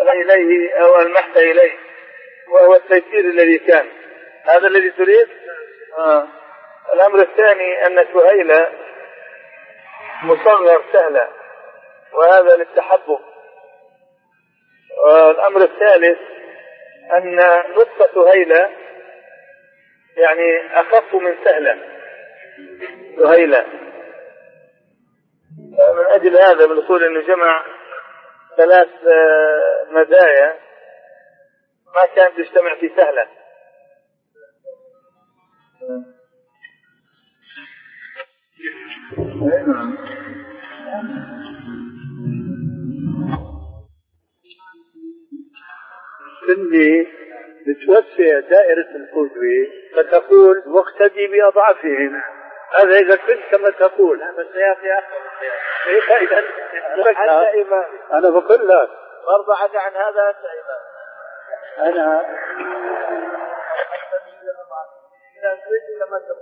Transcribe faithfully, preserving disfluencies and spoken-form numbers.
إليه أو ألمحت إليه، وهو التيسير الذي كان. هذا الذي تريد. آه. الأمر الثاني أن سهيلة مصغر سهلة، وهذا للتحبب. والأمر الثالث أن نطق سهيلة يعني أخف من سهلة سهيلة. من أجل هذا بنقول أنه جمع ثلاث مزايا ما كانت تجتمع في سهلة. عندي بتوسع دائرة القدوة فتقول واقتدي بأضعفهم. هذا إذا كنت كما تقول. بس يا أخي أخي إذا أنا بقول لك برضعك عن هذا أنت إمام. أنا إذا كنت كما تقول